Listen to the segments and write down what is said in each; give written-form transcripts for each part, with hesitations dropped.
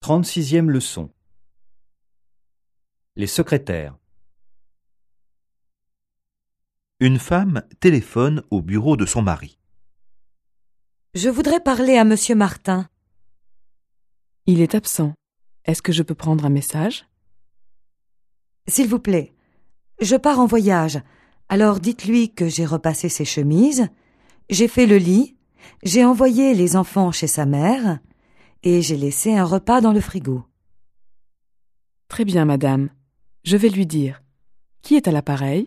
36e leçon. Les secrétaires. Une femme téléphone au bureau de son mari. Je voudrais parler à Monsieur Martin. Il est absent. Est-ce que je peux prendre un message? S'il vous plaît, je pars en voyage, alors dites-lui que j'ai repassé ses chemises, j'ai fait le lit, j'ai envoyé les enfants chez sa mère et j'ai laissé un repas dans le frigo. Très bien, madame. Je vais lui dire. Qui est à l'appareil?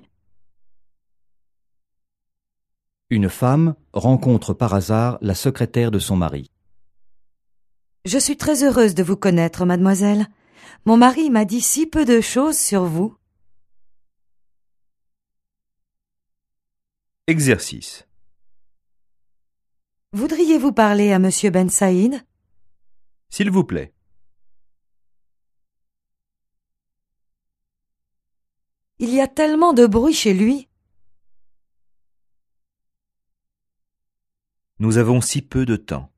Une femme rencontre par hasard la secrétaire de son mari. Je suis très heureuse de vous connaître, mademoiselle. Mon mari m'a dit si peu de choses sur vous. Exercice. Voudriez-vous parler à Monsieur Ben Saïd? S'il vous plaît. Il y a tellement de bruit chez lui. Nous avons si peu de temps.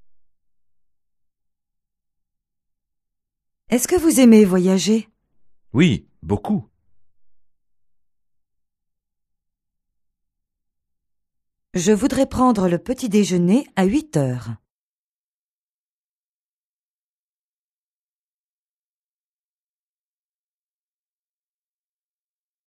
Est-ce que vous aimez voyager? Oui, beaucoup. Je voudrais prendre le petit déjeuner à 8 heures.